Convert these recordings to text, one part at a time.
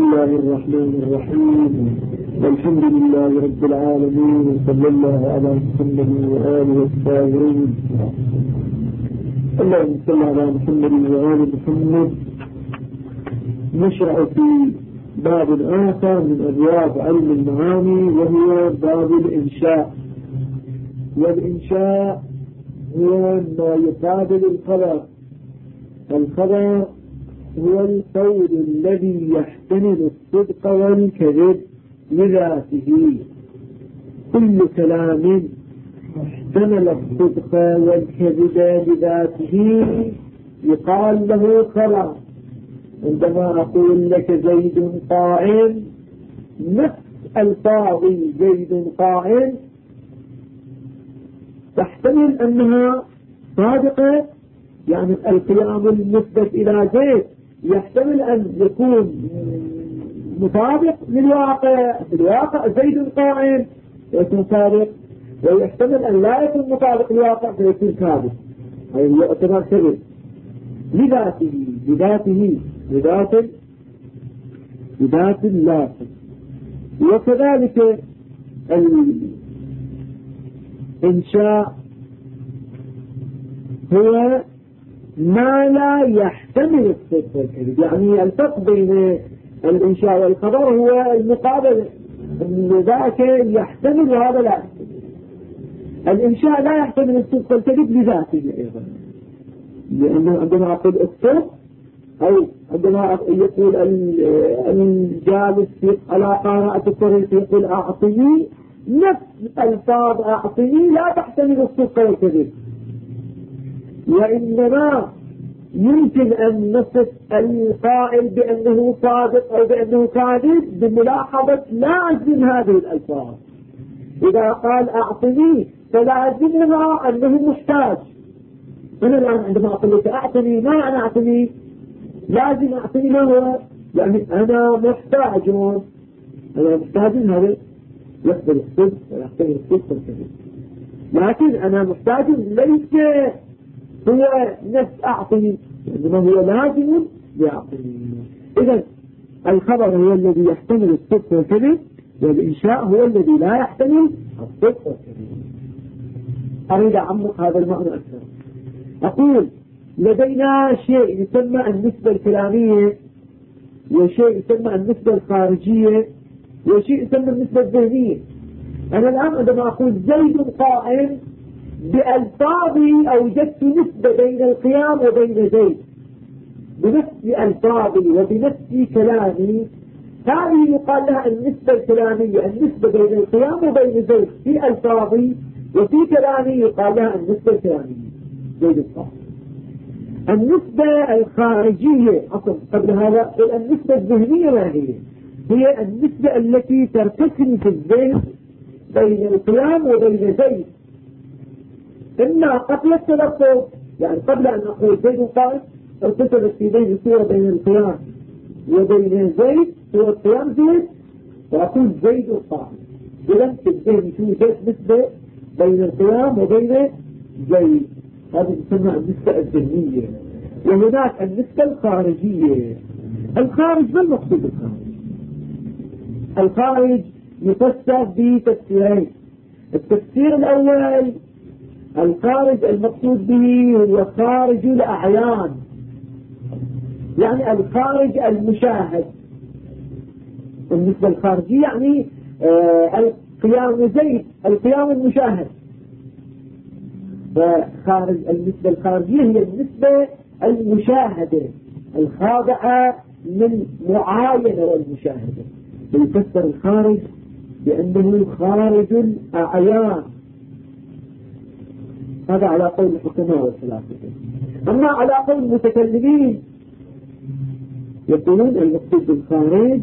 الله الرحمن الرحيم. الحمد لله رب العالمين، وصلى الله على محمد وآله الطاهرين. اللهم صل على محمد وآل محمد. نشرع في باب آخر من أبواب علم المعاني، وهو باب الإنشاء. والإنشاء هو ما يقابل الخبر. الخبر هو القول الذي يحتمل الصدق والكذب لذاته. كل كلام احتمل الصدق والكذب لذاته يقال له خبر. عندما أقول لك زيد قائم، نفس الفاظ زيد قائم تحتمل أنها صادقة، يعني القيام المثبت إلى زيد يحتمل أن يكون مطابق للواقع. في الواقع زيد قائم يكون صادق، ويحتمل أن لا يكون مطابق للواقع فيكون كاذب، أي يعتبر كذب لذاته بذات اللافظ. وكذلك الإنشاء هو ما لا يحتمل الصدق والكذب. يعني الفرق بين الإنشاء والخبر هو المقابل، أن ذاك يحتمل وهذا لا يحتمل. الإنشاء لا يحتمل الصدق والكذب لذاته أيضا، لأنه عندما أقول الصدق، أو عندما يقول الجالس على قراءة الطريق يقول أعطني، نفس الفاظ أعطني لا تحتمل الصدق والكذب، وإنما يمكن أن نصف القائل بأنه صادق أو بأنه كاذب بملاحظة لازم هذه الألفاظ. إذا قال أعطني فلازمها أنه محتاج. أنا الآن عندما أقول لك أعطني، ما أنا أعطني؟ لازم أعطني ما هو؟ يعني أنا محتاج هذا يقبل الصدق ويحتمل الصدق والكذب. لكن أنا محتاج ليس هو نفس أعطني، إنما هو لازم يعطني. إذن الخبر هو الذي يحتمل الصدق والكذب، والإنشاء هو الذي لا يحتمل الصدق والكذب. أريد أعمق هذا المعنى أكثر. أقول لدينا شيء يسمى النسبة الكلامية، وشيء يسمى النسبة الخارجية، وشيء يسمى النسبة الذهنية. أنا الآن عندما أقول زيد قائم، بألفاظي أوجدت نسبة بين القيام وبين زيد، بنفس ألفاظي وبنفس كلامي. هذه يقال لها النسبة الكلامية، النسبة بين القيام وبين زيد في ألفاظي، وفي كلامي يقال لها النسبة الكلامية زيد القائم. النسبة الخارجية أصلا قبل هذا النسبة الذهنية ما هي النسبة التي ترتكن في الذهن بين القيام وبين زيد. إما قبل التلفظ، يعني قبل أن أقول زيد قائم ارتكبت في ذهني صورة بين القيام وبين زيد، صورة قيام زيد، وأقول زيد قائم. إذن في الذهن توجد نسبة بين القيام وبين زيد، هذه تسمى النسبة الذهنية. وهناك النسبة الخارجية. الخارج ما المقصود بالخارج؟ الخارج يفسر بتفسيرين. التفسير الأول، الخارج المقصود به هو خارج الأعيان، يعني الخارج المشاهد. النسبة الخارجية يعني القيام زيد، القيام المشاهد. فخارج النسبة الخارجية هي النسبة المشاهدة الخاضعة للمعاينة والمشاهدة. يفسر الخارج بأنه خارج الأعيان، هذا على قول الحكماء والفلاسفة. أما على قول المتكلمين يقولون المقصود بالخارج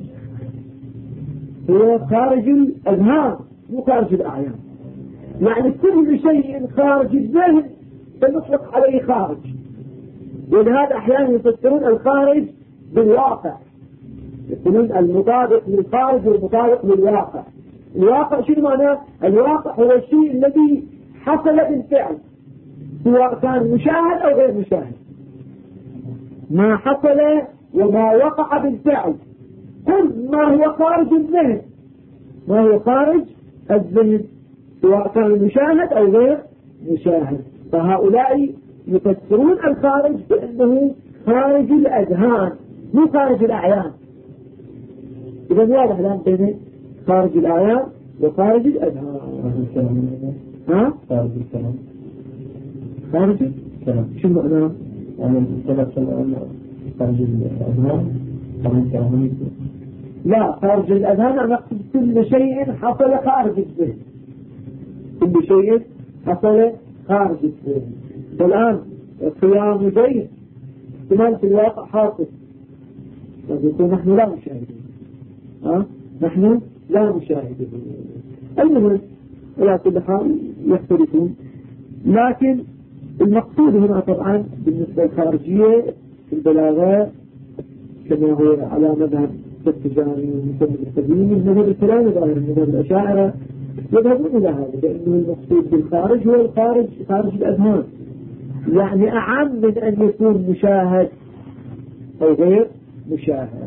هو خارج الأذهان مو خارج الأعيان. يعني كل شيء خارج الذهن فنطلق عليه خارج. ولهذا أحيانا يفسرون الخارج بالواقع، يقولون المطابق للخارج والمطابق للواقع. الواقع شنو معناه؟ الواقع هو الشيء الذي حصل بالفعل، سواء كان مشاهد أو غير مشاهد. ما حصل وما وقع بالفعل قل ما هو خارج الذهن، ما هو خارج الذهن سواء كان مشاهد أو غير مشاهد. فهؤلاء يفسرون الخارج بأنه خارج الأذهان مو خارج الأعيان. إذا واضح الآن بين خارج الأعيان وخارج الأذهان. ها؟ خارج الكلام. خارج الكلام شو معناه؟ يعني خارج الأذهان خارج الكلام. لا، خارج الأذهان أنا أقصد كل شيء حصل خارج الذهن، كل شيء حصل خارج الذهن. فالآن قيام زيد احتمال في الواقع حاصل، يكون نحن لا نشاهده. نحن لا نشاهده. المهم على كل حال يختلفون، لكن المقصود هنا طبعا بالنسبة للخارجية في البلاغة كما هو على مذهب التجاري ومسمى التدين، المذهب الكلام ظاهر المذهب الأشاعرة يذهبون إلى هذا، لأنه المقصود بالخارج هو الخارج خارج الأذهان، يعني أعم من أن يكون مشاهد أو غير مشاهد.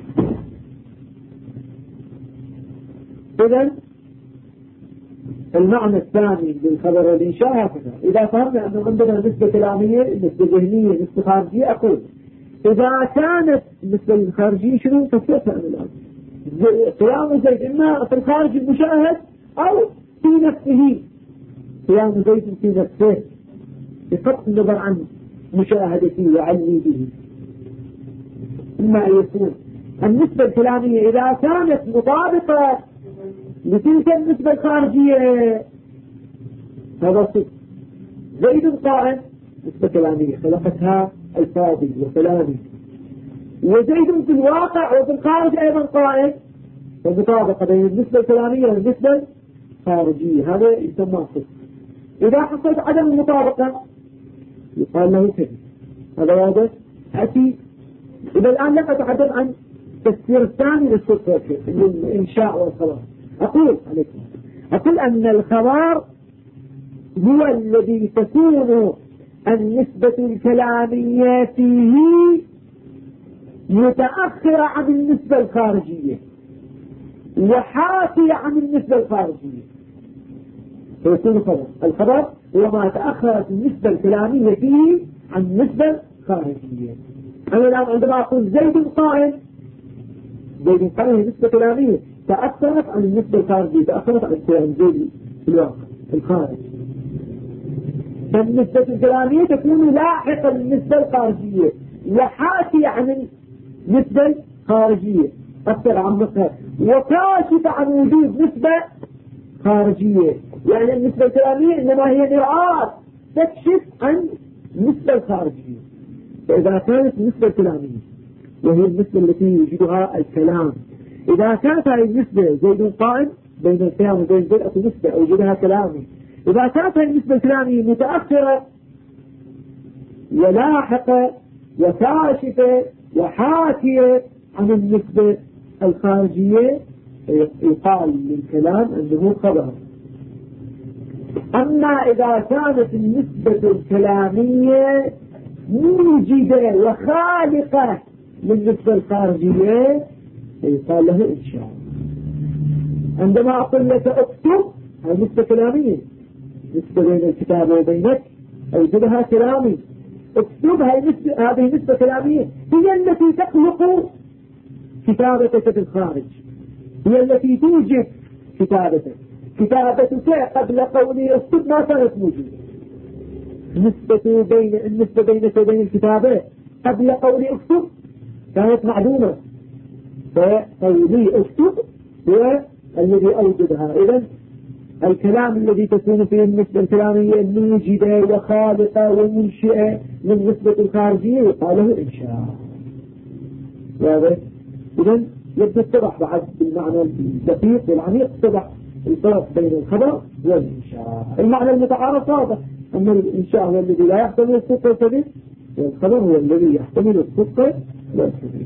إذن المعنى الثاني للخبر والإنشاء هكذا. إذا فهمنا أنه عندنا نسبة كلامية نسبة ذهنية نسبة خارجية، أقول إذا كانت نسبة الخارجية شنو تفسرها الآن؟ قيام زيد إما في الخارج المشاهد أو في نفسه، قيام زيد في نفسه بقطع النظر عن مشاهدته وعلمي به. إما أن يكون النسبة الكلامية إذا كانت مطابقة لتلك النسبة الخارجية هذا صدق. زيد قائم نسبة كلامية خلقتها الفاضي وكلامي، وزيد في الواقع وفي الخارج أيضا قائم، فمطابقة بين النسبة الكلامية والنسبة الخارجية، هذا يسمى صدق. إذا حصلت عدم المطابقة يقال له كذب. هذا واضح؟ أتي إذا الآن لم أتحدث عن تفسير الثاني للصدق الإنشاء والخبر. أقول أن الخبر هو الذي تكون النسبة الكلامية فيه متأخرة عن النسبة الخارجية وحاكية عن النسبة الخارجية، فيكون الخبر هو ما تأخرت النسبة الكلامية فيه عن النسبة الخارجية. أنا الآن عندما أقول زيد قائم، زيد قائم نسبة كلامية تأثرت عن النسبة الخارجية، تأثرت عن الكلام زيد في الواقع في الخارج. فالنسبة الكلامية تكون لاحقة للنسبة الخارجية وحاكية عن النسبة الخارجية، أكثر عمقها وكاشفة عن وجود نسبة خارجية. يعني النسبة الكلامية إنما هي مرآة تكشف عن النسبة الخارجية. فإذا كانت النسبة الكلامية وهي النسبة التي يوجدها الكلام، إذا كانت هذه النسبة زيد قائم بين الكلام وبين زيد أو نسبة أوجدها كلامي، إذا كانت هذه النسبة الكلامية متأخرة ولاحقة وكاشفة وحاكية عن النسبة الخارجية يقال للكلام أنه خبر. أما إذا كانت النسبة الكلامية موجدة وخالقة للنسبة الخارجية يقال له إنشاء. عندما أقول لك اكتب هذه نسبة كلامية، نسبة بين الكتابة وبينك أوجدها كلامي، اكتب هذه نسبة كلامية هي التي تخلق كتابتك في الخارج، هي التي توجد كتابتك. كتابتك قبل قولي اكتب ما كانت موجودة. النسبة بينك وبين الكتابة قبل قولي اكتب كانت معدومة، فقولي اكتب هو الذي أوجدها. إذن الكلام الذي تكون فيه النسبة الكلامية موجدة وخالقة ومنشئة للنسبة الخارجية يقال له إنشاء. واضح؟ إذن يبدأ اتضح بعد بالمعنى الدقيق والعميق، اتضح الفرق بين الخبر والإنشاء. المعنى المتعارف واضح أن الإنشاء هو الذي لا يحتمل الصدق والكذب، والخبر هو الذي يحتمل الصدق والكذب.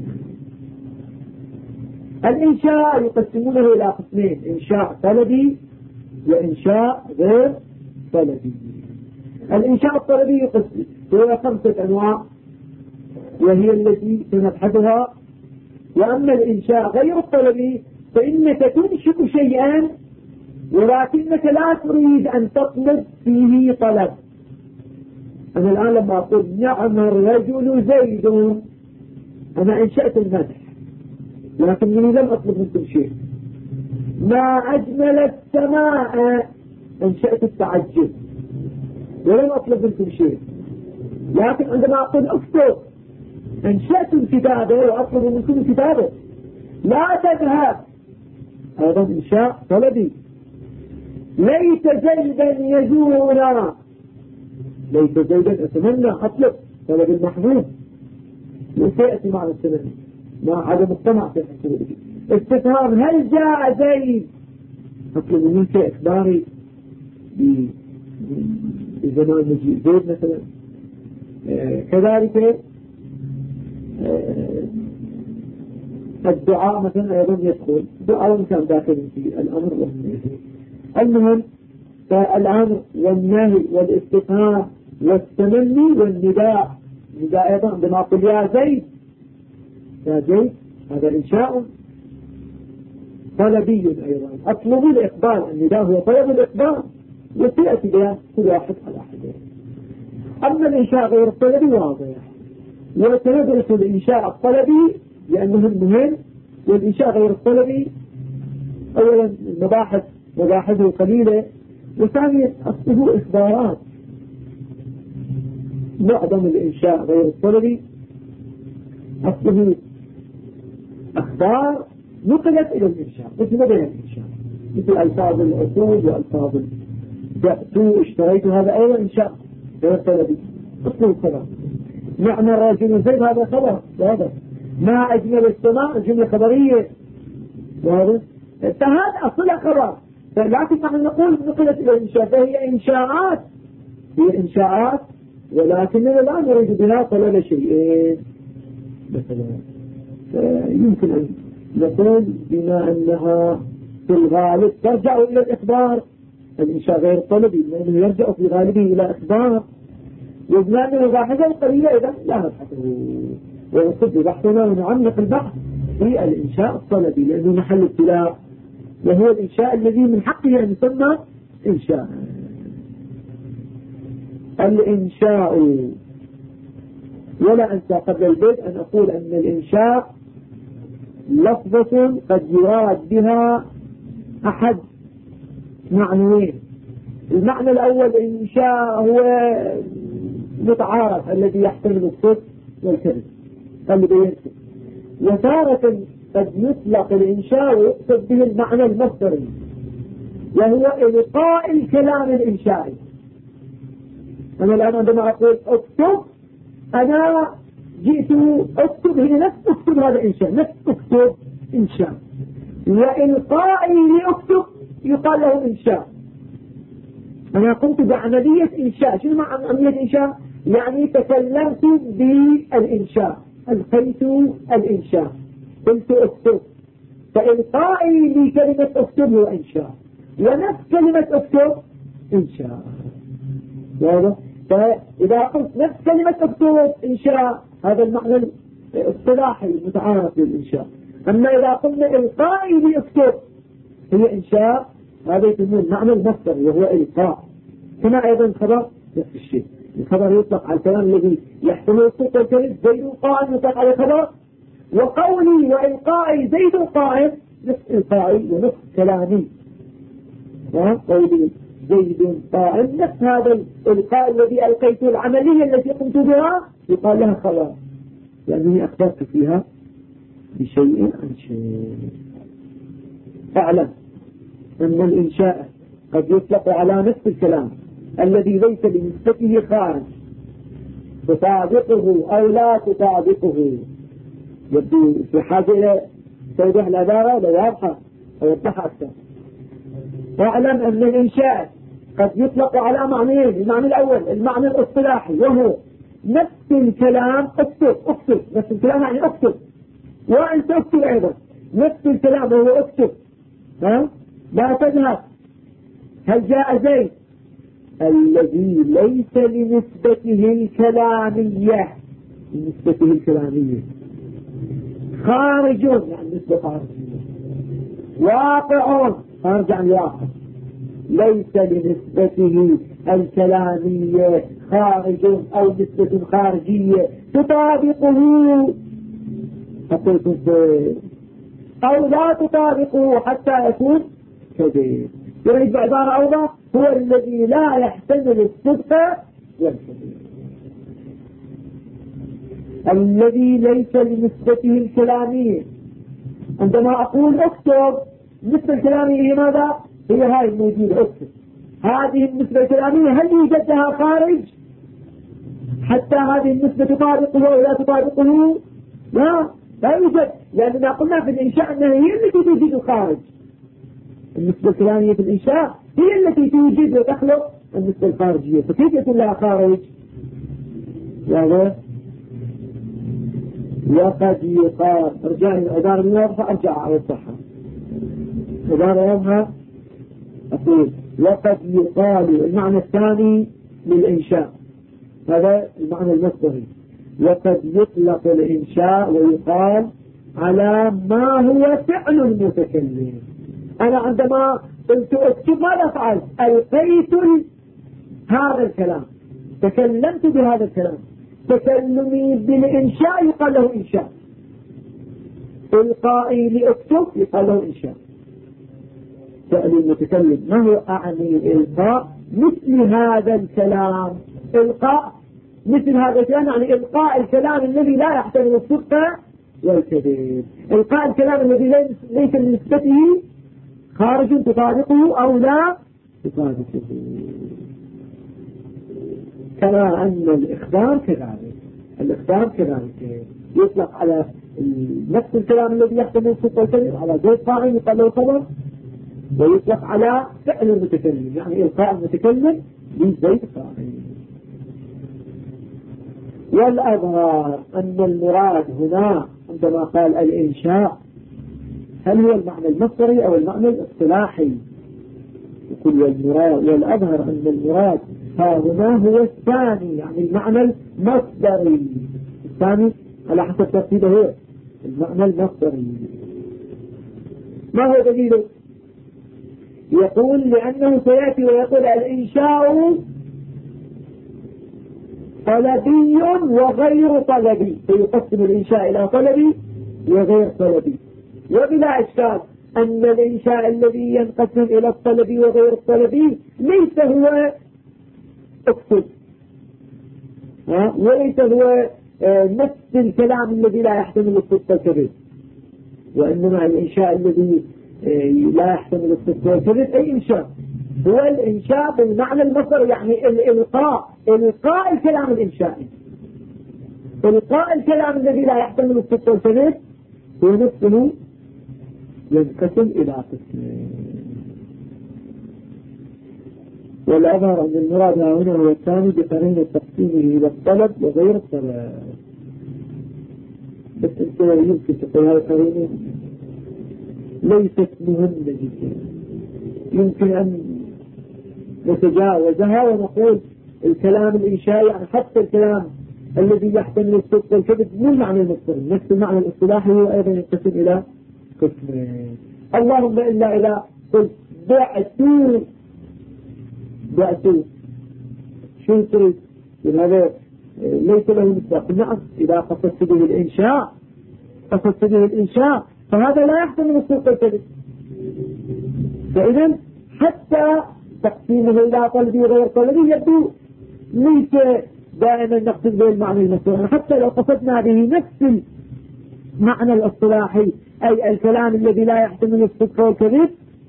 الإنشاء يقسمونه إلى قسمين: إنشاء طلبي وإنشاء غير طلبي. الإنشاء الطلبي يقسم إلى 5 أنواع، وهي التي سنبحثها وأما الإنشاء غير الطلبي فإنك تنشئ شيئا ولكنك لا تريد أن تطلب فيه طلب. أنا الآن لما أقول نعم الرجل زيد أنا أنشأت المدح لكنني لم أطلب منكم شيء. ما أجمل السماء أنشأت التعجب ولم أطلب منكم شيء. لكن عندما أقول اكتب أنشأت الكتابة وأطلب منكم الكتابة. لا تذهب هذا إنشاء طلبي. ليت زيدا يزورنا ليت زيدا أتمنى أطلب طلب المحبوب وسيأتي مع التمني مع عدم الطمع في الحسن. استفهام هل جاء زيد أطلب منك إخباري بزمان مجيء زيد مثلا. كذلك الدعاء مثلا أيضا يدخل دعاء كان داخل في الأمر والنهي. المهم فالأمر والنهي والاستفهام والتمني والنداء. النداء أيضا عندما أقول يا زيد يا زيد هذا إنشاء طلبي أيضا أطلب الإقبال. النداء هو طلب الإقبال وسيأتي بها كل واحد على حده. أما الإنشاء غير الطلبي واضح وسندرس الإنشاء الطلبي لأنه مهم والإنشاء غير الطلبي أولا مباحثه قليلة وثانيا أصله إخبارات. معظم الإنشاء غير الطلبي أصله أخبار نقلت إلى الإنشاء مثل ما بين الإنشاء مثل ألفاظ العقود وألفاظ بعتوا اشتريتوا هذا أيضا إنشاء غير طلبي أصله خبر. معنى الرجل زيد هذا خبر واضح. ما أجمل السماء جملة خبرية واضح. فهذا أصلها خبر لكن نحن نقول نقلت إلى الإنشاء فهي إنشاءات ولكننا لا نريد بها طلب شيئين مثلا. يمكن أن نقول بما أنها في الغالب ترجع إلى الإخبار. الإنشاء غير طلبي لأنه يرجع في غالبه إلى إخبار وبما أنه مباحثه قليلة إذا لا نبحثه ونصد بحثنا ونعمق البحث في الإنشاء الطلبي لأنه محل ابتلاء وهو الإنشاء الذي من حقه أن يسمى إنشاء. الإنشاء ولا أنسى قبل البدء أن أقول أن الإنشاء لفظة قد يراد بها أحد معنيين. المعنى الأول الإنشاء هو متعارف الذي يحتمل الصدق والكذب الذي ينسب. وتارة قد يطلق الإنشاء ويقصد به المعنى المصدري وهو إلقاء الكلام الإنشائي. أنا الآن عندما أقول اكتب أنا جئت اكتب هي نفس اكتب هذا إنشاء نفس اكتب إنشاء وإلقائي لأكتب يقال له إنشاء. أنا قمت بعملية إنشاء. شنو معنى عملية إنشاء؟ يعني تكلمت بالإنشاء ألقيت الإنشاء قلت اكتب. فإلقائي لكلمة اكتب هو إنشاء ونفس كلمة اكتب إنشاء واضح. فإذا قلت نفس كلمة اكتب إنشاء هذا المعنى الاصطلاحي المتعارف للإنشاء. أما إذا قلنا إلقائي لأكتب هي إنشاء هذا يسمون معنى المصدر وهو إلقاء. هنا أيضا خبر نفس الشيء. الخبر يطلق على الكلام الذي يحتمل الصدق والكذب. زيد قائم يطلق على خبر وقولي وإلقائي زيد قائم نفس إلقائي ونفس كلامي. قولي زيد قائم نفس هذا الإلقاء الذي ألقيته العملية التي قمت بها يقال لها خبر لأنني أخبرت فيها بشيء عن شيء. أعلم أن الإنشاء قد يطلق على نفس الكلام الذي ليس لنسبته خارج تطابقه أو لا تطابقه. يبدو في حاجة إلى توضيح العبارة لو واضحة أوضحها أكثر. واعلم أن الإنشاء قد يطلق على معنيين. المعنى الأول المعنى الاصطلاحي وهو نفس الكلام اكتب نفس الكلام يعني اكتب وأنت اكتب أيضا نفس الكلام وهو اكتب. لا تذهب. هل جاء زيد الذي ليس لنسبته الكلامية خارج يعني نسبة خارجية، واقع خارج عن الواقع، ليس لنسبته الكلامية خارج أو نسبة خارجية تطابقه فقلت أو لا تطابقه حتى يكون كذب. يريد بعبارة أوضح هو الذي لا يحتمل الصدق والكذب، الذي ليس لنسبته الكلامية. عندما أقول اكتب، النسبة الكلامية هي ماذا؟ هي هاي الموجودة، اكتب. هذه النسبة الكلامية هل يوجد لها خارج حتى هذه النسبة تطابقه أو لا تطابقه؟ لا يوجد، لأننا قلنا في الإنشاء أنها هي التي توجد الخارج. النسبة الكلامية في الإنشاء هي التي توجد وتخلق النسبة الخارجية، فكيف يكون لها خارج؟ وقد يقال، ارجع العبارة الواضحة ارجع اوضحها. عبارة واضحة اقول وقد يقال المعنى الثاني للإنشاء، هذا المعنى المصدري. وقد يطلق الإنشاء ويقال على ما هو فعل المتكلم. أنا عندما قلت اكتب ماذا فعلت؟ ألقيت هذا الكلام، تكلمت بهذا الكلام. تكلمي بالإنشاء يقال له إنشاء، إلقائي لأكتب يقال له إنشاء. سأل المتكلم ما هو أعني الإلقاء؟ مثل هذا الكلام، إلقاء مثل هذا الكلام يعني إلقاء الكلام الذي لا يحتمل الصدق والكذب، إلقاء الكلام الذي ليس لنسبته خارج تطابقه أو لا تطابقه. كما أن الإخبار كذلك، الإخبار كذلك يطلق على نفس الكلام الذي يحتمل الصدق والكذب، على زيد فاعل يقال له خبر، ويطلق على فعل المتكلم يعني إلقاء المتكلم لزيد فاعل. والأظهر أن المراد هنا عندما قال الإنشاء هل هو المعنى المصدري أو المعنى الاصطلاحي؟ يقول والأظهر أن المراد ها هنا هو الثاني، يعني المعنى المصدري الثاني على حسب ترتيبه هو المعنى المصدري. ما هو دليله؟ يقول لأنه سيأتي ويقول الإنشاء طلبي وغير طلبي، فيقسم الإنشاء إلى طلبي وغير طلبي. وبلا إشكال أن الإنشاء الذي ينقسم إلى الطلبي وغير الطلبي ليس هو اكتب، وليس هو نفس الكلام الذي لا يحتمل الصدق والكذب، وإنما الإنشاء الذي لا يحتمل الصدق والكذب أي إنشاء هو الإنشاء بالمعنى المصدري، يعني إلقاء الكلام الإنشائي، إلقاء الكلام الذي لا يحتمل الصدق والكذب هو نفسه ينقسم إلى قسمين. والأظهر أن المراد هنا هو الثاني بقرينة تقسيمه إلى الطلب وغير الطلب. بس انت يمكن تقول هذه القرينة ليست مهمة جدا، يمكن أن نتجاوزها ونقول الكلام الإنشائي يعني حتى الكلام الذي يحتمل الصدق والكذب مو المعنى المصدري، نفس المعنى الاصطلاحي هو أيضا ينقسم إلى قسمين. اللهم إلا إذا قلت بعتوا شو تريد؟ هذا ليس له مصداق. نعم إذا قصدت به الإنشاء فهذا لا يحتمل الصدق والكذب. فإذا حتى تقسيمه إلى طلبي وغير طلبي يبدو ليس دائما نقصد به المعنى المصدري، حتى لو قصدنا به نفس المعنى الاصطلاحي أي الكلام الذي لا يحتمل الصدق والكذب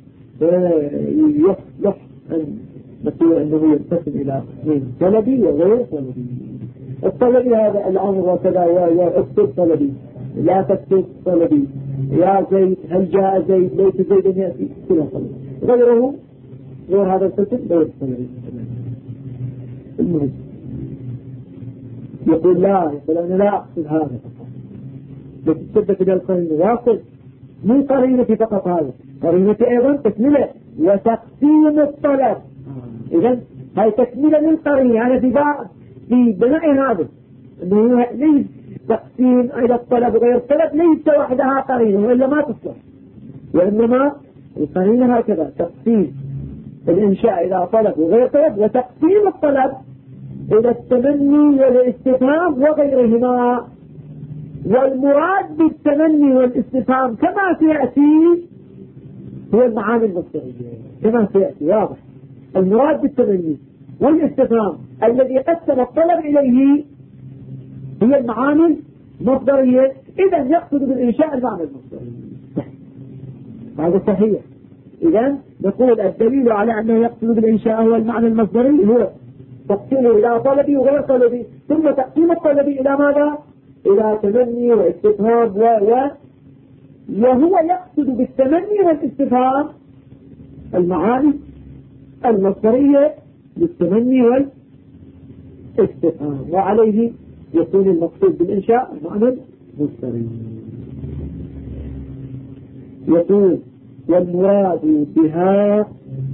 يصلح أن نقول أنه ينقسم إلى قسمين طلبي وغير طلبي. الطلبي هذا الأمر وكذا واكتب طلبي، لا تكتب طلبي، يا زيد هل جاء زيد، ليس زيدا يأتي، كلها طلبي. غير هذا القسم غير طلبي. المهم يقول أنا لا أقصد هذا فقط، بس تثبت إلى القرينة واصل من قرينتي فقط، هذا قرينتي أيضا تكملة وتقسيم الطلب. إذن هاي تكملة للقرينة، يعني في بناء هذا أنه تقسيم إلى الطلب وغير الطلب ليس وحدها قرينة وإلا ما تصلح، وإنما القرينة هكذا تقسيم الإنشاء إلى طلب وغير طلب، وتقسيم الطلب إلى التمني والاستفهام وغيرهما. والمراد بالتمني والاستفهام كما سيأتي هو المعاني المصدرية كما سيأتي واضح. المراد بالتمني والاستفهام الذي قسم الطلب إليه هي المعاني المصدرية، إذا يقصد بالإنشاء المعنى المصدري. هذا صحيح. إذا نقول الدليل على أنه يقصد بالإنشاء هو المعنى المصدري هو تقسيمه إلى طلبي وغير طلبي، ثم تقسيم الطلبي إلى ماذا؟ إلى تمني واستفهام وهو يقصد بالتمني والاستفهام المعاني المصدرية للتمني والاستفهام، وعليه يكون المقصود بالإنشاء المعنى المصدري. يقول والمراد بها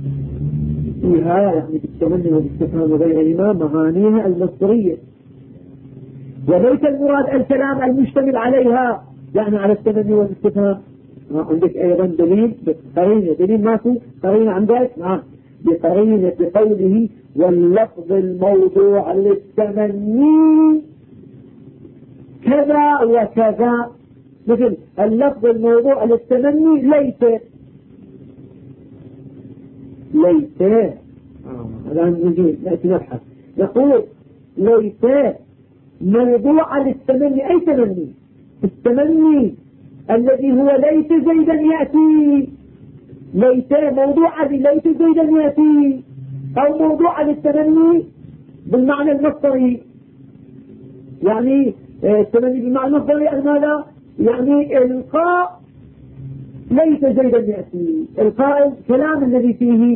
يعني بالتمني والاستفهام وغيرهما معانيها المصدرية، وليس المراد الكلام المشتمل عليها يعني على التمني والاستفهام. عندك أيضا دليل بقرينة، دليل ماكو قرينة عندك بقرينة بقوله واللفظ الموضوع للتمني كذا وكذا، مثل اللفظ الموضوع للتمني ليس الآن نجي نأتي نبحث نقول ليس موضوع للتمني. أي تمني؟ التمني الذي هو ليس زيدا يأتي، ليس موضوع ليس زيدا يأتي، أو موضوع للتمني بالمعنى المصدري. يعني التمني بالمعنى المصدري يعني ماذا؟ يعني إلقاء ليس زيدا يأتي، إلقاء الكلام الذي فيه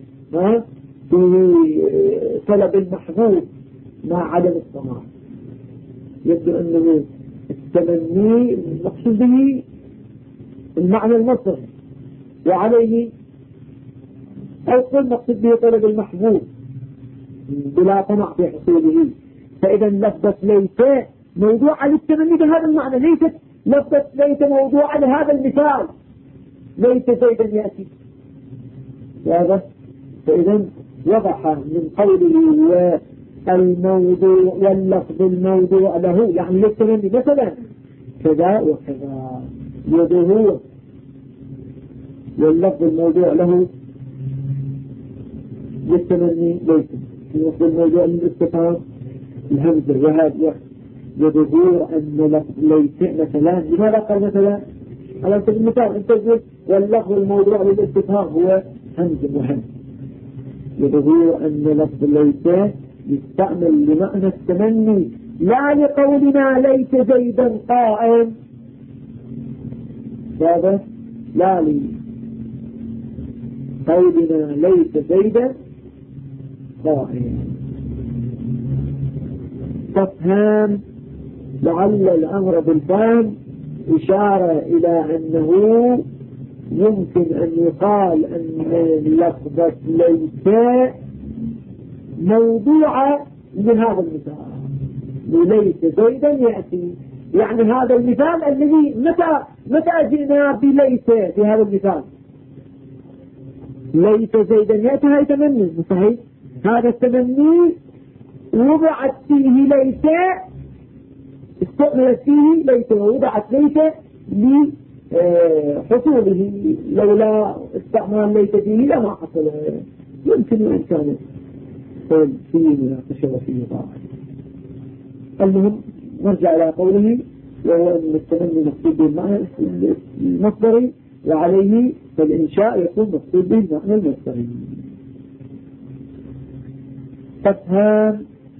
طلب المحبوب مع عدم الطمع. يبدو أنه التمني المقصود به المعنى المصدري، وعليه أو المقصود به طلب المحبوب بلا طمع في حصوله. فإذا لفظة ليس موضوع للتمني بهذا المعنى، ليست لفظة ليس موضوع لهذا المثال ليس زيدا يأتي هذا. فإذا وضح من قوله والموضوع واللفظ الموضوع له يعني للتمني مثلا كذا وكذا يده، واللفظ الموضوع له للتمني ليس، اللفظ الموضوع للاستفهام الهمزة وهذا يظهور أن لفظ ليس مثلا. لماذا قال مثلا؟ على سبيل المثال أنت تقول واللفظ الموضوع للاستفهام هو همز وهمز، يظهور أن لفظ ليس يستعمل لمعنى التمني لا لقولنا ليس زيدا قائم، هذا لا لقولنا ليس زيدا قائم. تفهم لعل الأمر بالفهم إشارة إلى أنه يمكن أن يقال أن لفظة ليس موضوعة من هذا المثال ليس زيدا يأتي. يعني هذا المثال الذي متى جئنا بليس في هذا المثال ليس زيدا يأتي، هذا تمني صحيح. هذا التمني وضعت فيه ليس، استعملت فيه ليس ووضعت ليس لحصوله، لولا استعمال ليس فيه لما حصل. يمكن أن كان فيه مناقشة وفيه ضاع. المهم نرجع إلى قوله وهو أن التمني مقصود بالمعنى المصدري، وعليه فالإنشاء يكون مقصود بالمعنى المصدري. تفهم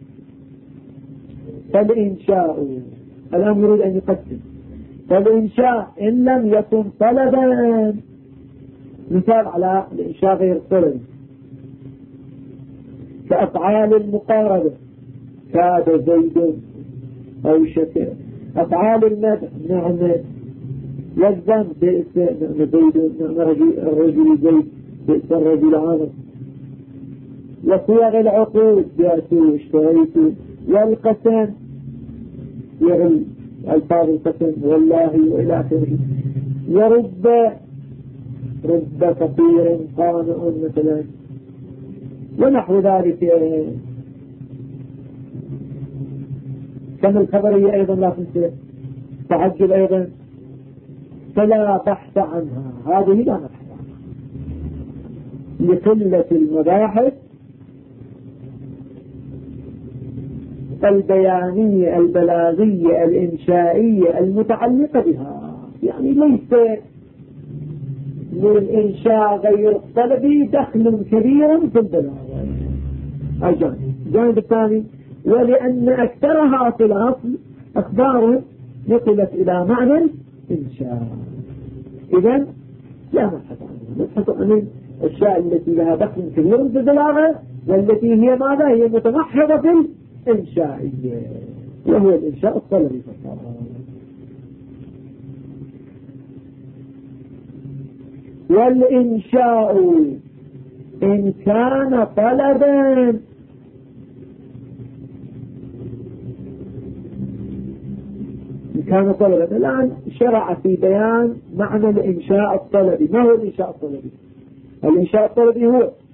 فالإنشاء الآن يريد أن يقسم فالإنشاء إن لم يكن طلبا، مثال على الإنشاء غير طلب كأفعال المقاربة كاد زيد أو شكر، أفعال المدح نعم والذنب بئس نعم زيد نعم الرجل زيد بئس الرجل عامر، وصيغ العقود جاءت واشتريت، والقسم ألفاظ القسم والله وإلى آخره. ورب كثير قانع مثلا ونحو ذلك. كم الخبرية أيضا لا تنسى، تعجب أيضا فلا بحث عنها، هذه لا نبحث عنها لقلة المباحث البيانية البلاغية الإنشائية المتعلقة بها. يعني ليس للإنشاء غير الطلبي دخل كبير في البلاغة. الجانب الثاني، ولأن أكثرها في الأصل أخبار نقلت إلى معنى الإنشاء، إذن لا نبحث عنها، نبحث عن الأشياء التي لها دخل كبير في البلاغة والتي هي ماذا؟ هي متمحضة في الإنشائية، وهو الإنشاء الطلبي فقط. والإنشاء إن كان طلبا الآن شرع في بيان معنى الإنشاء الطلبي. ما هو الإنشاء الطلبي؟ الإنشاء الطلبي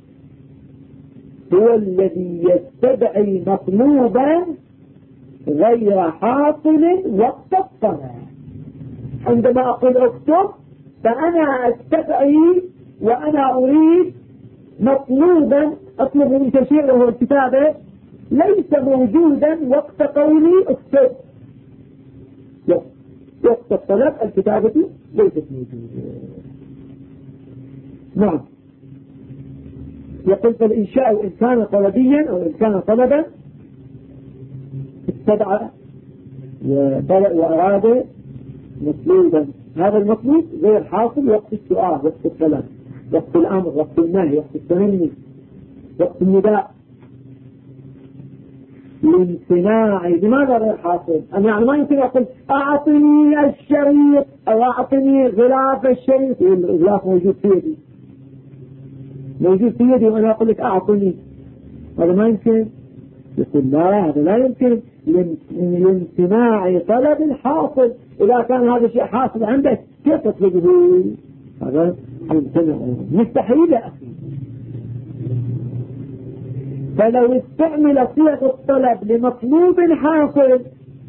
هو الذي يستدعي مطلوبا غير حاصل وقت الطلب. عندما أقول اكتب فأنا أستدعي وأنا أريد مطلوبا أطلب من شيء وهو الكتابة ليس موجودا وقت قولي اكتب. وقت الطلب الكتابة ليست موجودة. نعم. يقول فالإنشاء إن كان طلبيا أو إن كان طلبا استدعى وأراد مطلوبا، هذا المطلوب غير حاصل وقت السؤال، وقت الطلب، وقت الأمر، وقت النهي، وقت التمني، وقت النداء. الامتناع لماذا غير حاصل؟ أنا يعني ما يمكن أقول أعطني الشريط أو أعطني غلاف الشريط، الغلاف موجود في يدي وأنا أقول لك أعطني، هذا ما يمكن. يقول لا، هذا لا يمكن لامتناع طلب الحاصل. إذا كان هذا الشيء حاصل عندك كيف تطلبه؟ هذا يمتنع، مستحيل يا أخي. فلو استعمل صيغ الطلب لمطلوب حاصل،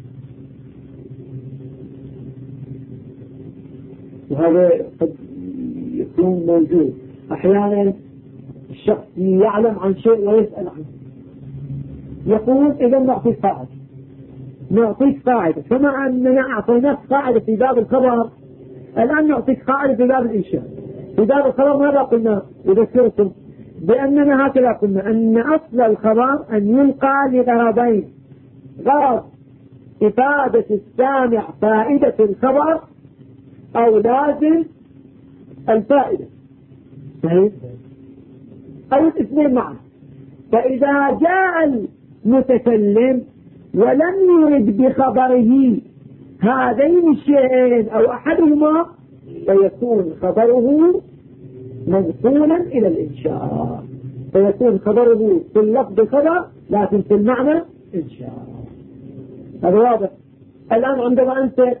وهذا قد يكون موجود أحيانا، الشخص يعلم عن شيء ويسأل عنه، يقول إذا نعطيك قاعدة كما أننا أعطيناك قاعدة في باب الخبر، الآن نعطيك قاعدة في باب الإنشاء. في باب الخبر ماذا قلنا؟ أذكركم بأننا هكذا قلنا أن أصل الخبر أن يلقى لغرضين: غرض إفادة السامع فائدة الخبر، أو لازم الفائدة، صحيح؟ أو الاثنين معا. فإذا جاء المتكلم ولم يرد بخبره هذين الشيئين أو أحدهما فيكون خبره منقولا إلى الإنشاء، فيكون خبره في اللفظ خبر لكن في المعنى إنشاء. هذا واضح. الآن عندما أنت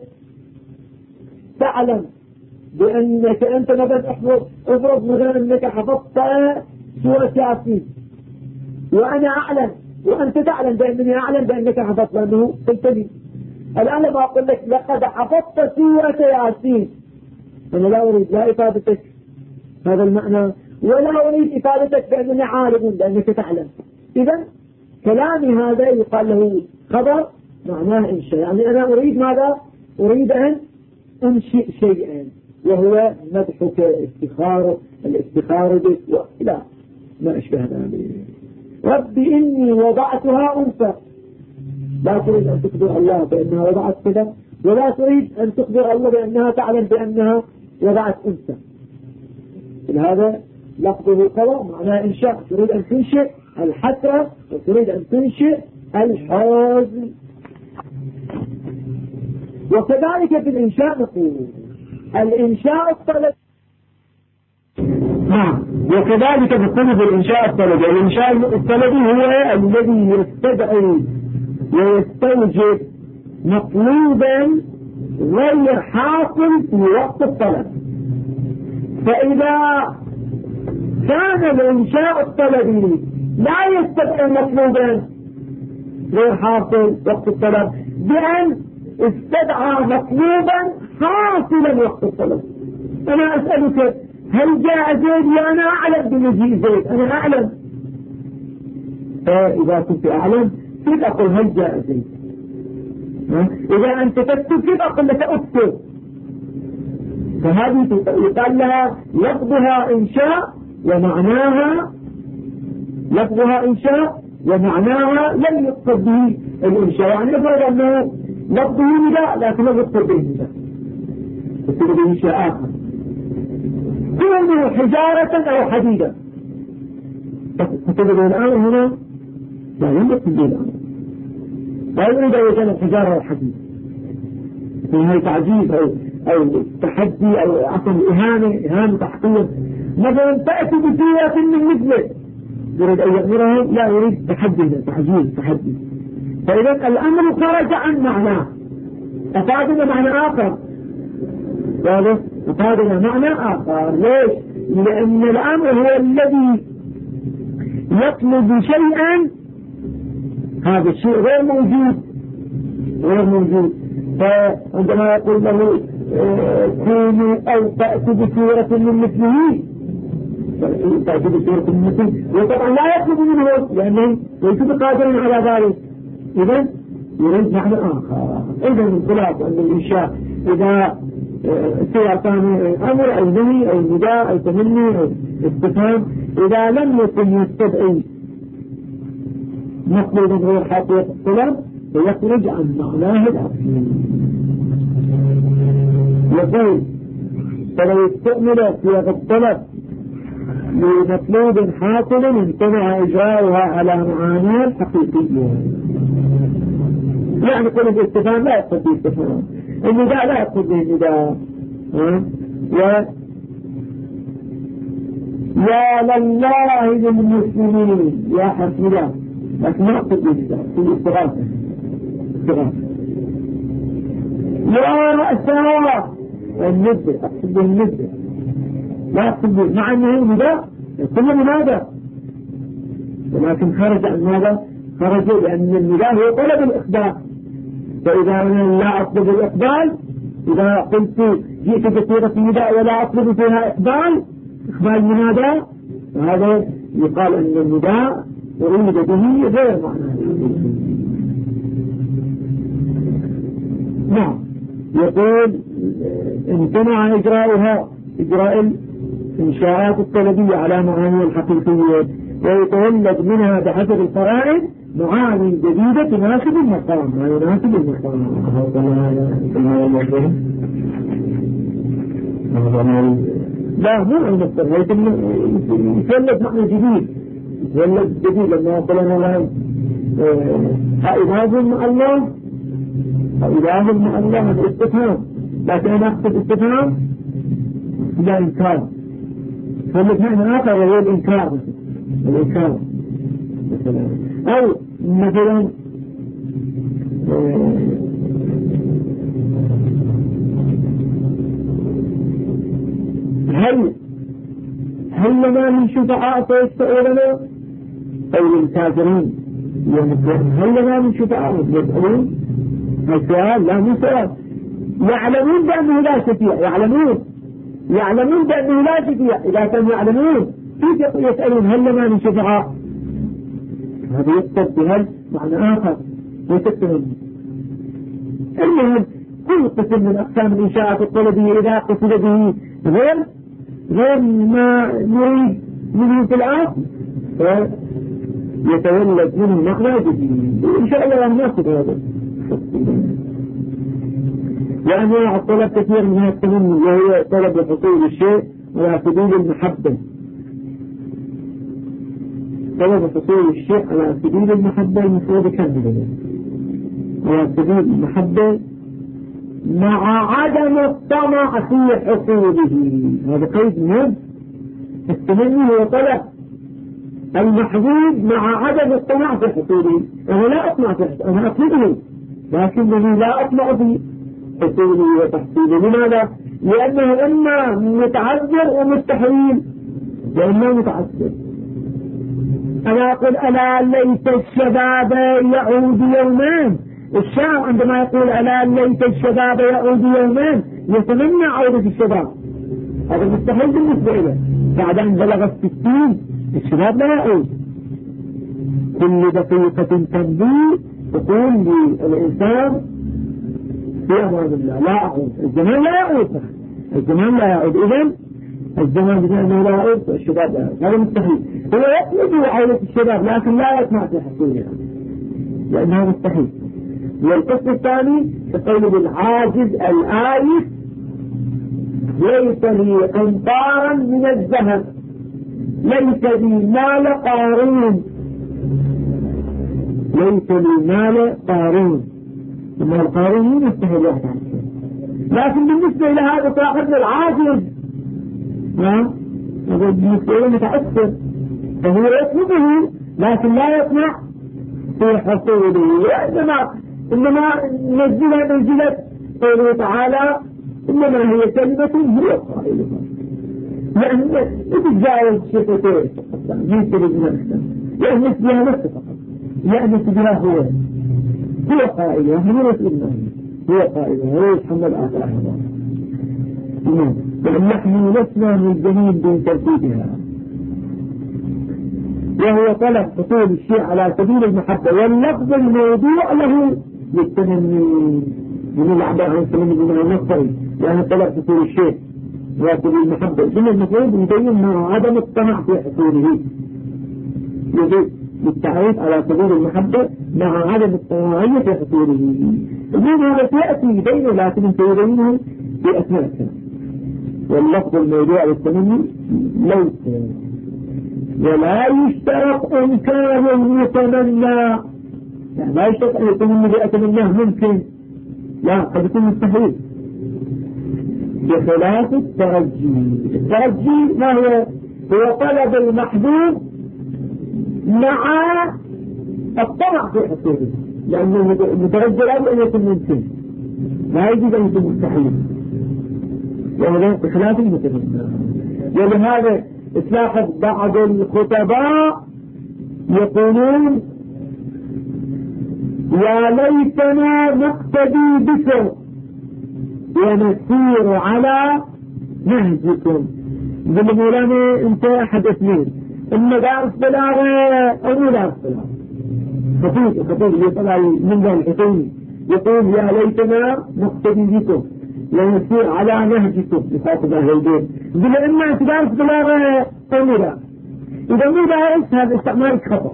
تعلم بأنك أنت مثلا افرض مثلا أنك حفظت سورة ياسين، وأنا أعلم وأنت تعلم بأنني أعلم بأنك حفظت، لأنه قلت لي. الآن لما أقول لك لقد حفظت سورة ياسين، أنا لا أريد لا إفادتك هذا المعنى، ولا أريد إفادتك بأنني عالم لأنك تعلم. إذن كلامي هذا يقال له خبر معناه إنشاء. يعني أنا أريد ماذا؟ أريد أن أنشئ شيئا، وهو مدحك، الافتخار بك وإلى ما أشبه ذلك. ربي إني وضعتها أنثى، لا تريد أن تخبر الله بأنها وضعت كذا، ولا تريد أن تخبر الله بأنها تعلم بأنها وضعت أنثى. هذا لفظه خبر معناه إنشاء. تريد أن تنشئ الحسرة وتريد أن تنشئ الحزن. وكذلك في الإنشاء نقول الإنشاء الطلبي. نعم. وكذلك بالطلب الإنشاء الطلبي. الإنشاء الطلبي هو الذي يستدعي ويستوجب مطلوبا غير حاصل في وقت الطلب. فإذا كان الإنشاء الطلبي لا يستدعي مطلوبا غير حاصل وقت الطلب بأن استدعى مطلوبا حاصلا وقت الطلب. أنا أسألك هل جاء زيد؟ وأنا أعلم بمجيء زيد، أنا أعلم. فإذا كنت أعلم كيف أقول هل جاء زيد؟ إذا أنت تكتب كيف أقول لك أكتب؟ فهذه يقال لها لفظها إنشاء ومعناها لفظها إنشاء ومعناها لم يقصد به الإنشاء. يعني أفرض أنه لفظه نداء لكن لم يقصد به النداء، يقصد به إنشاء آخر، كونه حجارة أو حديدة. فتبدو الآن هنا لا يمكن به الآن، لا يريد أن يكون الحجارة والحديد، هي تعجيز أو تحدي أو عفوا إهانة تحقير. مثلا تأتي بسيرة من مثله يريد أن يأمرهم، لا يريد تحدي. فإذا الأمر خرج عن معناه، أفادنا معنى آخر. أفادنا معنى آخر. ليش؟ لأن الأمر هو الذي يطلب شيئا هذا الشيء غير موجود. فعندما يقول له كونوا أو تأتي بسورة من مثله، وطبعا لا يطلب منه لأنه ليس بقادر على ذلك. إذن يريد معنى آخر. إذن الخلاصة أن الإنشاء إذا سواء كان أمر أو نهي أو نداء أو تمني أو استفهام، إذا لم يكن يستدعي مطلوبا غير حقيقة الطلب فيخرج عن معناه الأصلي. يقول فلو استعمل صيغة الطلب لمطلوب حاصل امتنع إجراؤها على معانيها الحقيقية. يعني كل الاستفهام لا يقصد به استفهام، النداء لا يقصد به النداء، يا لله للمسلمين يا حسنا، لكن ما يقصد به النداء في الاستغاثة. يا رأسها النداء، أقصد به النداء لا يقصد به، مع أنه نداء كل منادى، ولكن خرج عن ماذا؟ خرج لأن النداء هو طلب الإقبال. فإذا أنا لا أطلب الإقبال، إذا قلت جئت بصيغة النداء ولا أطلب فيها إقبال منادى، فهذا يقال أن النداء أريد به غير معنى. نعم. يقول امتنع إجراء الإنشاءات الطلبية على معاني الحقيقية، ويتولد منها بحسب الفرائض معاني جديدة تناسب المقام. ما يناسب المقام لا مو المصدر، يتولد معنى جديد، لما قلنا لهم إله مع الله هذا استفهام، لكن أنا أقصد استفهام لا إنكار، يتولد معنى آخر وهو الإنكار مثلا. أو مثلا هل لنا من شفعاء فيستعيرنا أو للكافرين هل لنا من شفعاء يسألون؟ السؤال لا مو سؤال. يعلمون بأنه لا شفيع، يعلمون بأنه لا شفيع. إذا كانوا يعلمون كيف يسألون هل لنا من شفعاء؟ هذا يقصد بهل معنى آخر ويتكتب. المهم كل قسم من أقسام الإنشاءات الطلبية إذا قصد به غير ما نريد منه في الأصل يتولد منه معنى جديد. إن شاء الله ناخذ هذا. وأنواع الطلب كثير منها التمني، وهو طلب لحصول الشيء على سبيل المحبة. طلب حصول الشيء على سبيل المحبة المفروض كذلك، على سبيل المحبة مع عدم الطمع في حصوله. هذا قيد مهم. التمني هو طلب المحبوب مع عدم الطمع في حصوله. أنا لا أطمع في حصوله، أنا أطلبه لكنني لا أطمع في حصوله وتحصيله. لماذا؟ لأنه إما متعذر ومستحيل، وإما متعذر. أنا أقول ألا ليت الشباب يعود يومين. الشاعر عندما يقول ألا ليت الشباب يعود يومين يتمنى عودة الشباب، هذا مستحيل بالنسبة له. بعد أن بلغ 60 الشباب لا يعود. كل دقيقة تمضي تقول للإنسان في أمان الله لا أعود، الزمان لا يعود، الزمان لا يعود. إذن الزمان بأنه لا يعود الشباب لا يعود، هذا مستحيل. هو يطلب عودة الشباب لكن لا يسمع في حصولها لأنها مستحيل. والقسم الثاني تقول بالعاجز الآيس ليس لي قنطارا من الذهب ليس لي مال قارون، ليس لي مال قارون. ثم القارون يستحيل واحد عنه. لكن بالنسبة إلى هذا صاحبنا العاجز هذا بالنسبة إلى متأثر، فهو يطلبه لكن لا يطمع في حصوله. إنما نزلها منزلة قوله تعالى إنما هي كلمة هي قائلها، يعني يتجاوز شفتين ينتبه من الإسلام يأنس بها نفسه فقط، يأنس بها هو قائلها، هو رسولنا هو قائلها، هو يتحمل آثارها. نحن لسنا من الجنين دون ترتيبها، وهو طلب حصول الشيء على سبيل المحبة، واللفظ الموضوع له للتمني من العباء عن سبيل النصري، يعني طلب حصول الشيء على سبيل المحبة. ثم المفروض يبين مع عدم الطمع في حصوله، يجب للتعريف على سبيل المحبة مع عدم الطمعية في حصوله. اليوم هذا سيأتي يبينه لكن سيبينه في أثناء الكلام. واللفظ الموضوع للتمني ليس ولا يشترط إمكان المتمنى، يعني لا يشترط أن يتمنى بأتمناه ممكن، لا قد يكون مستحيل، بخلاف الترجي. الترجي ما هو؟ هو طلب المحبوب مع الطمع في حصوله، لأنه المترجي لا يمكن أن يكون ممكن، لا يجب أن يكون مستحيل، وهذا بخلاف المتمنى. ولهذا تلاحظ بعض الخطباء يقولون يا ليتنا نقتدي بكم ونسير على نهجكم. يقول مولانا انت احد اثنين، اما دارس بلاغه او مو دارس بلاغه. خطيب اللي طلع من ذا الحسين يقول يا ليتنا نقتدي بكم ونسير على نهجكم لخاطب اهل البيت. يقول اما انت دارس بلاغه او مو دارس، اذا مو دارس هذا استعمال خطأ،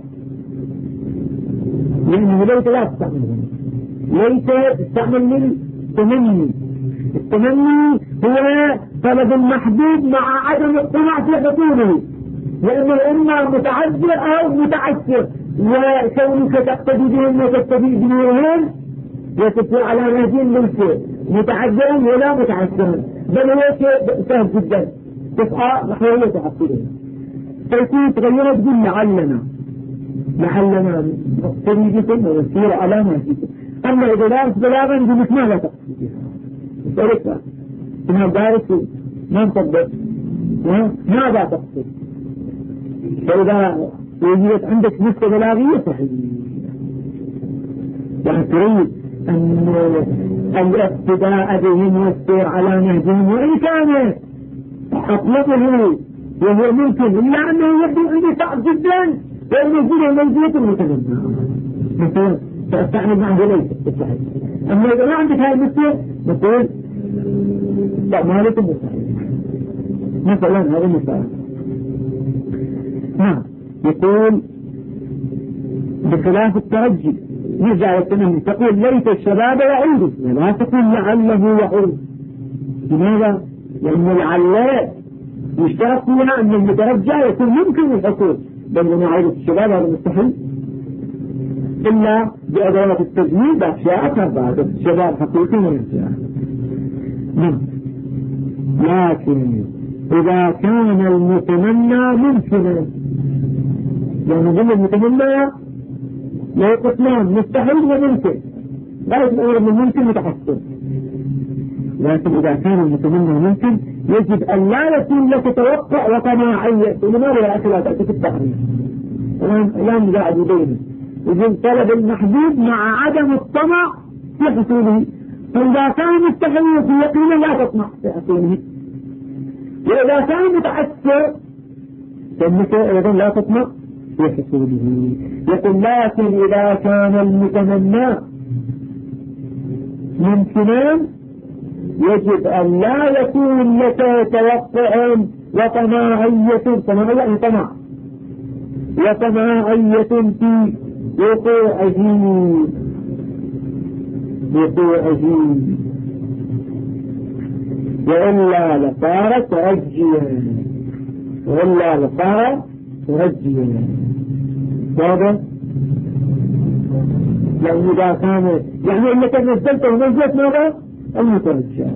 لأنه ليت لا تستعمل، ليت تستعمل للتمني. التمني هو طلب المحبوب مع عدم الطمع في حصوله، لأنه إما متعذر أو متعسر، وكونك تقتدي بهم وتقتدي بنورهم وتسير على نهجهم ممكن متعذرا ولا متعسرا، بل هو شيء سهل جدا تسعى نحو تحصيله. فيكون تغيرت تقول لعلنا نقتدي بكم ونسير على نهجكم. أما إذا دارس بلاغا يقول لك ماذا تقصد بها؟ يسألك إنها دارس ما نطبق ماذا تقصد؟ فإذا وجدت عندك نسبة بلاغية صحيح، يعني تريد أن الاقتداء بهم والسير على نهجهم، وإن كان أطلقه وهو ممكن إلا أنه يبدو عندي صعب جدا وينزله موجود المتنبع مثلا فأستعمل معه ليس بالصحيح. أما إذا ما عندك هاي المثل نقول لا ما لكم بالصحيح مثلا. هذا مثال يقول بخلاف الترجي نرجع للتنمي تقول ليت الشباب يعود، لا تقول لعله يعود. لماذا؟ لأن العلات يشترط فيها أن المترجع يكون ممكن الحصول، بل عودة الشباب هذا مستحيل إلا بأدوات التجميل بأشياء بعد الشباب حقيقي من الأشياء. لكن إذا كان المتمنى ممكنا، يعني نقول المتمنى لا قسمان مستحيل وممكن، غاية الأمر من ممكن متحسن، لكن إذا كان المتمنى ممكن يجب أن لا يكون لك توقع وطماعية. لماذا يا أخي لا تأتي في التحريم؟ الآن قاعد يبين يجب طلب المحبوب مع عدم الطمع في حصوله. فإذا كان مستحيل في يقينه لا تطمع في حصوله، وإذا كان متحسر فإنك أيضا لا تطمع في حصوله. يقول لكن إذا كان المتمنى ممكنا يجب أن لا يكون لك توقع وطماعية، طماعية طمع وطماعية في وقوعه، وإلا لصار ترجيا، هذا يعني إذا كان يعني إنك نزلته نزلت ماذا؟ المترجع.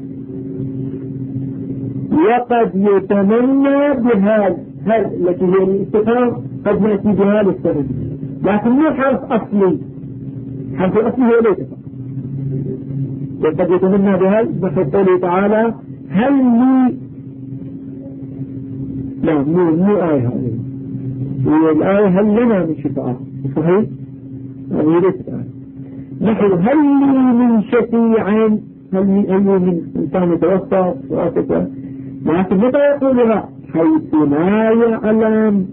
وقد يتمنى بهذا التي هي الاستفهام، قد نأتي بها للسبب، لكن مو حرف أصلي. حرف الأصلي هو ليس فقط. وقد يتمنى بهذا نحو قوله تعالى هل لي، لا مو آية هذه، الآية هل لنا من شفاعة، صحيح؟ هذه ليست آية. نحو هل لي من شفيع، هل من إنسان يتوفى وآسفة، لكن متى يقولها؟ حيث لا يعلم،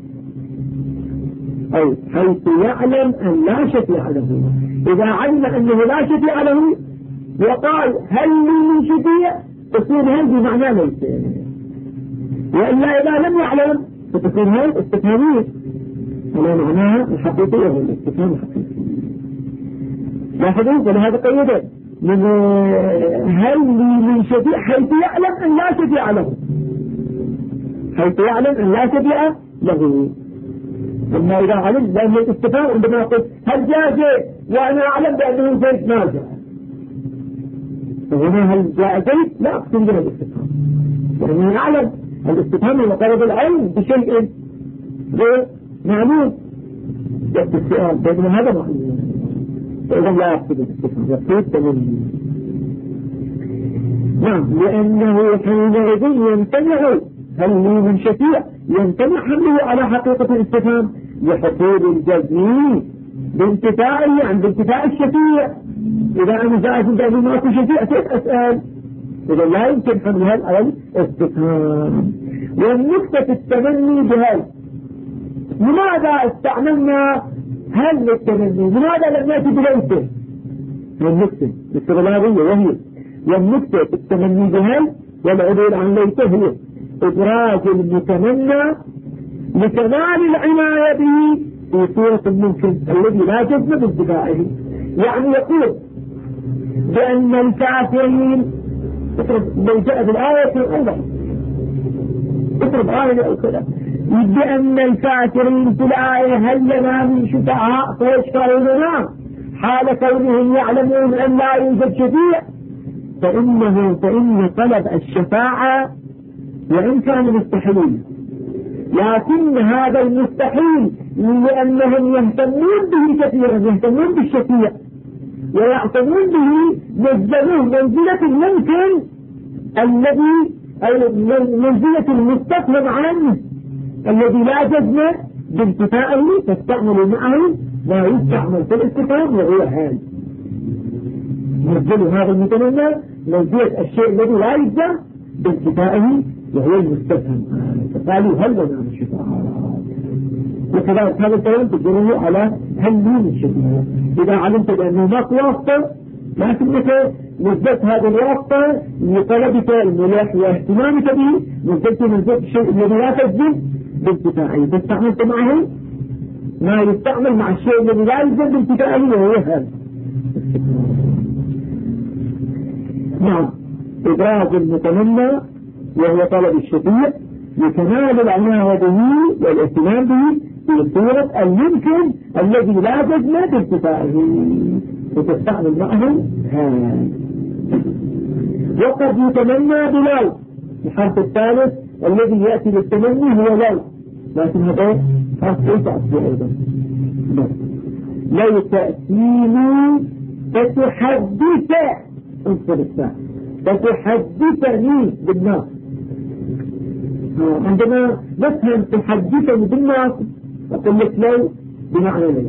أو حيث يعلم أن لا شفيع له. إذا علم أنه لا شفيع له وقال هل لي من شفيع، تكون هل بمعنى ليس، وإلا إذا لم يعلم فتكون هل استفهامية على معناها الحقيقية، هو الاستفهام الحقيقي. لاحظوا ولهذا قيده من هل لي من شفيع حيث يعلم أن لا شفيع له، حيث يعلم أن لا شفيع له. أما إذا علم، لأن الاستفهام عندما قلت هل جاء زيد وأنا أعلم بأنه زيد ما جاء، فهنا هل جاء زيد لا أقسم به الاستفهام، يعني أعلم. الاستفهام هو طلب العلم بشيء غير معلوم، يأتي السؤال بينما هذا معلوم، فإذا لا يقصد الاستفهام، يقصد تمني. نعم، لأنه حينئذ يمتنع هل لي من شفيع، يمتنع حمله على حقيقة الاستفهام لحصول الجزم بانتفاعه عن بانتفاع الشفيع. إذا أنا زائد بأنه ما أكون شفيع كيف أسأل؟ إذا لا يمكن حملها على الاستفهام. والنكتة في التمني بهل، لماذا استعملنا هل للتمني؟ لماذا لم نأتي بليته؟ النكتة الاستغلالية وهي، والنكتة في التمني بهل والعدول عن ليته هي إدراج المتمنى لكمال العناية به في صورة الممكن الذي لا جزم بانتفاعه. يعني يقول بأن الكافرين، لو جاء بالآية الأولى اضرب آية أو كذا، بأن الكافرين في الآية هل لنا من شفعاء فيشفعوا لنا حال كونهم يعلمون أن لا يوجد شفيع، فإن طلب الشفاعة وإن كان مستحيل، لكن هذا المستحيل لأنهم يهتمون به كثيرا، يهتمون بالشفيع ويعتمون به، نزلوه منزلة الممكن الذي أو منزلة المستفهم عنه الذي لا جزم بانتفاعه، تستعمل معه ما يستعمل في الاستفهام وهو حال. نزلوا هذا المتمنى منزلة الشيء الذي لا يجزم بانتفاعه وهو المستفهم، فقالوا هل لنا من شفاعة. وكذلك هذا الكلام تجريه على هل لي من شفاعة. إذا علمت بأنه ماك واسطة، لكنك نزلت هذه الواسطة لطلبك الملاح واهتمامك به، نزلت الشيء الذي لا تجزم بانتفاعه، فاستعملت معه ما يستعمل مع الشيء الذي لا يجزم بانتفاعه وهو هذا. نعم، إبراز المتمنى وهو طلب الشفيع لكمال العناية به والاهتمام به في صورة الممكن الذي لا جزم بانتفاعه، وتستعمل معه هذا. وقد يتمنى بلو، الحرف الثالث الذي يأتي للتمني هو لو، لكن هذا حرف ليس أصلي أيضا. لو تأتيني فتحدث انصر الساعة فتحدثني بالناس. عندما نفهم تحدثني بالناس أقول لك لو بمعنى ليس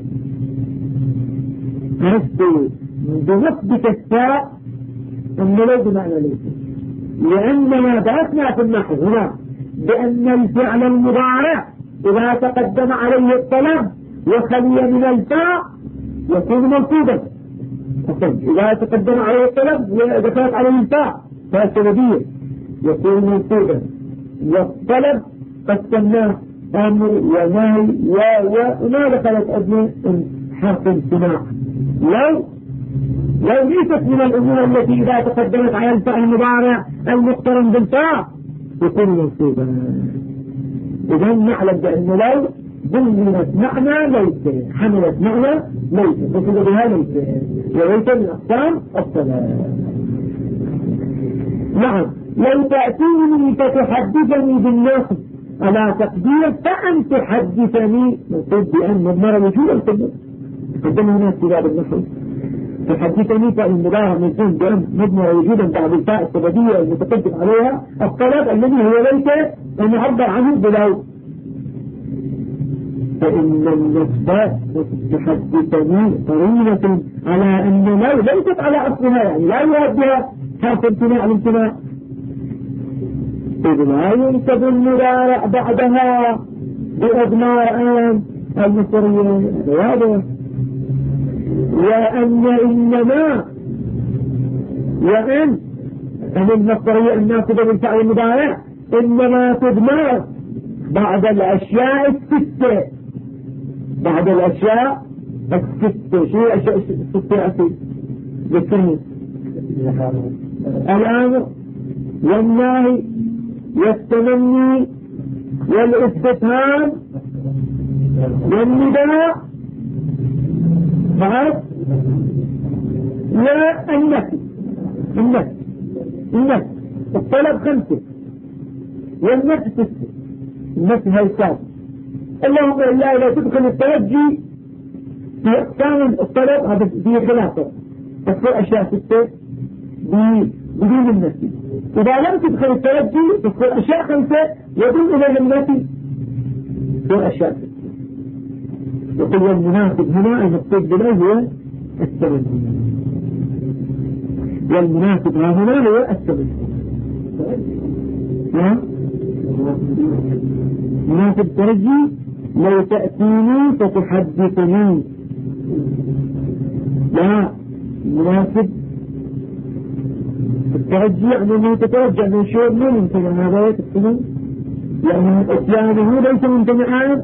بنصبك الساء أن لو بمعنى ليس، لأننا درسنا في النحو هنا بأن الفعل المضارع إذا تقدم عليه الطلب وخلي من الفاء يكون منصوبا. إذا تقدم عليه الطلب ودخلت عليه الفاء فالسببية يكون منصوبا. والطلب قسمناه أمر ونهي وما دخلت أدنى حرف امتناع. لو ليست من الأمور التي إذا تقدمت على الفعل المضارع المقترن بالفاء يكون منصوبا. إذا نعلم بأن لو ضمنت معنى ليس، حملت معنى ليس، وصل بها ليس، وليس من أقسام الصلاة. نعم. لو تأتيني فتحدثني بالناس على تقدير فأن تحدثني نقول بأن مضمر وجودا كله عندنا هنا استباب النحو. تحدثني فإن مضارع يكون بأن مضمر وجودا بعد الفاء السببية المتقدم عليها الطلب الذي هو ليس أن يعبر عنه بلو. فإن النصب تحدثني قرينة على أن لو ليست على أصلها، يعني لا يراد بها حرف امتناع الامتناع، إذ لا ينسب المضارع بعدها بأضمار المصرية واضح. وأن إنما وأن المصرية الناصبة بالفعل المضارع إنما تضمر بعد الأشياء الستة. بعد الأشياء الستة. شو الأشياء الستة أكيد بالكلمة؟ الأمر والنهي والتمني والاستفهام والنداء فعرف لا النفي الطلب 5 والنفي 6. النفي هيكاد اللهم إلا إذا تدخل الترجي في أقسام الطلب هذا في خلافه تدخل أشياء 6 بدون النفي. إذا لم تدخل الترجي تدخل أشياء 5 يدل إلى النفي في أشياء 6. يقول والمناسب هنا المقصود به هو التمني، والمناسب هنا هو التمني. مناسب الترجي لو تأتيني فتحدثني. لا مناسب الترجي يعني أنه تترجع من شيء مو ممتنع. هذا يتكلم يعني اتيانه ليس ممتنعا.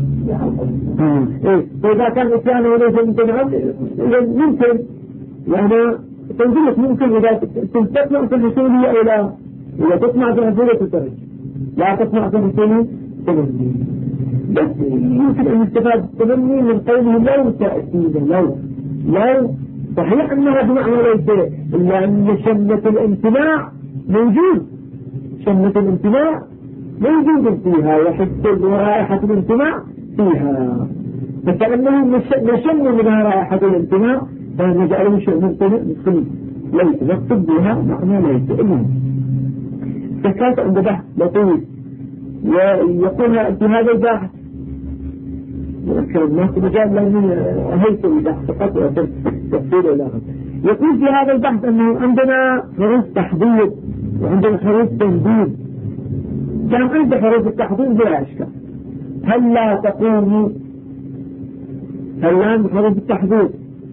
فإذا كان اتيانه ليس ممتنعا إذا ممكن يعني تنزلت ممكن إذا تسمع في الرسولية أو لا. إذا تسمع في الرسولية تترجي، لا تسمع في الرسولية تنزل. بس يمكن أن يستفاد التمني من قوله لو تأتينا. لو صحيح أنها بمعنى ليس، إلا أن شمة الامتناع موجود. شمة الامتناع موجود فيها وحس ورائحة الامتناع فيها، فكأنه نشم منها رائحة الامتناع فنجعله شيء ممتنع مثل ليس نكتب بها معنى ليس. إلا فكانت عند بحث لطيف ويقول في هذا البحث كان الناس مجال لأنه هيت البحث فقط وتفصيل إلى آخره. يقول في هذا البحث أنه عندنا حروف تحديد وعندنا حروف تمديد. كان عند حروف التحديد بلا أشكال. هل لا تقوم هل لا عند حروف التحديد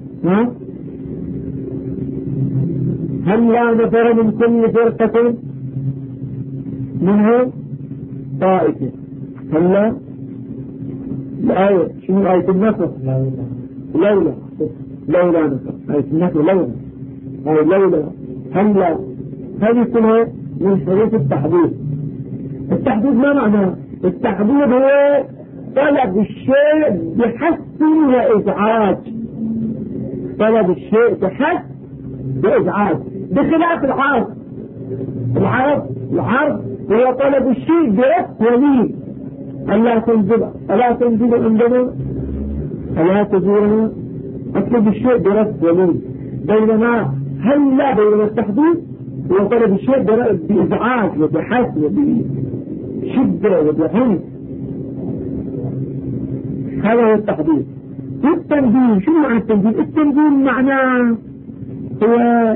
هل لا نفر من كل فرقة منه طائفة؟ هل لا الآية شنو آية النصر؟ لولا نصر آية النصر لولا هلا هذه كلها من حروف التحديد. التحديد ما معناه؟ التحديد هو طلب الشيء بحث وإزعاج. طلب الشيء بحث وإزعاج بخلاف العرض. العرض هو طلب الشيء برفق ولين. ألا تنزل عندنا ألا تزورنا. أطلب الشيء برفق ولين. بينما التحديد هو طلب الشيء بإزعاج وبحث وبشدة وبعنف. هذا هو التحديد. التنبيه، شو معنى التنبيه؟ التنبيه معناه هو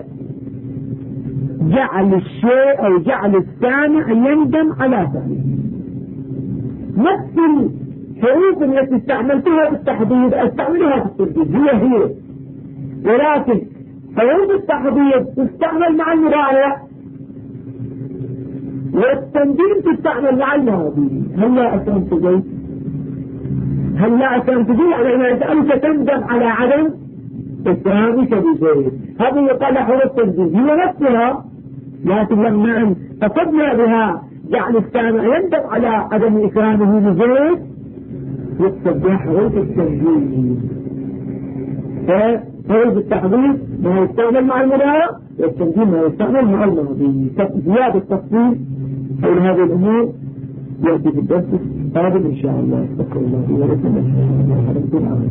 جعل الشيء أو جعل السامع يندم على فعله. نفس الحروف التي استعملتها بالتحديد استعملها في التنبيه، هي ولكن حروف التحديد تستعمل مع المضارع والتنبيه تستعمل مع الماضي. هلا أكرمت زيد، هلا أكرمت زيد، يعني إذا أنت تندم على عدم إكرامك بزيد، هذه يقال حروف التنبيه هي نفسها، لكن لما قصدنا بها جعل السامع يندم على عدم إكرامه بزيد يقصد بها حروف التنبيه. فحروف التحديد ما يستعمل مع المضارع والتنبيه ما يستعمل مع الماضي. زيادة التفصيل حول هذه الأمور يأتي في الدرس القادم إن شاء الله. أستغفر الله ولكم.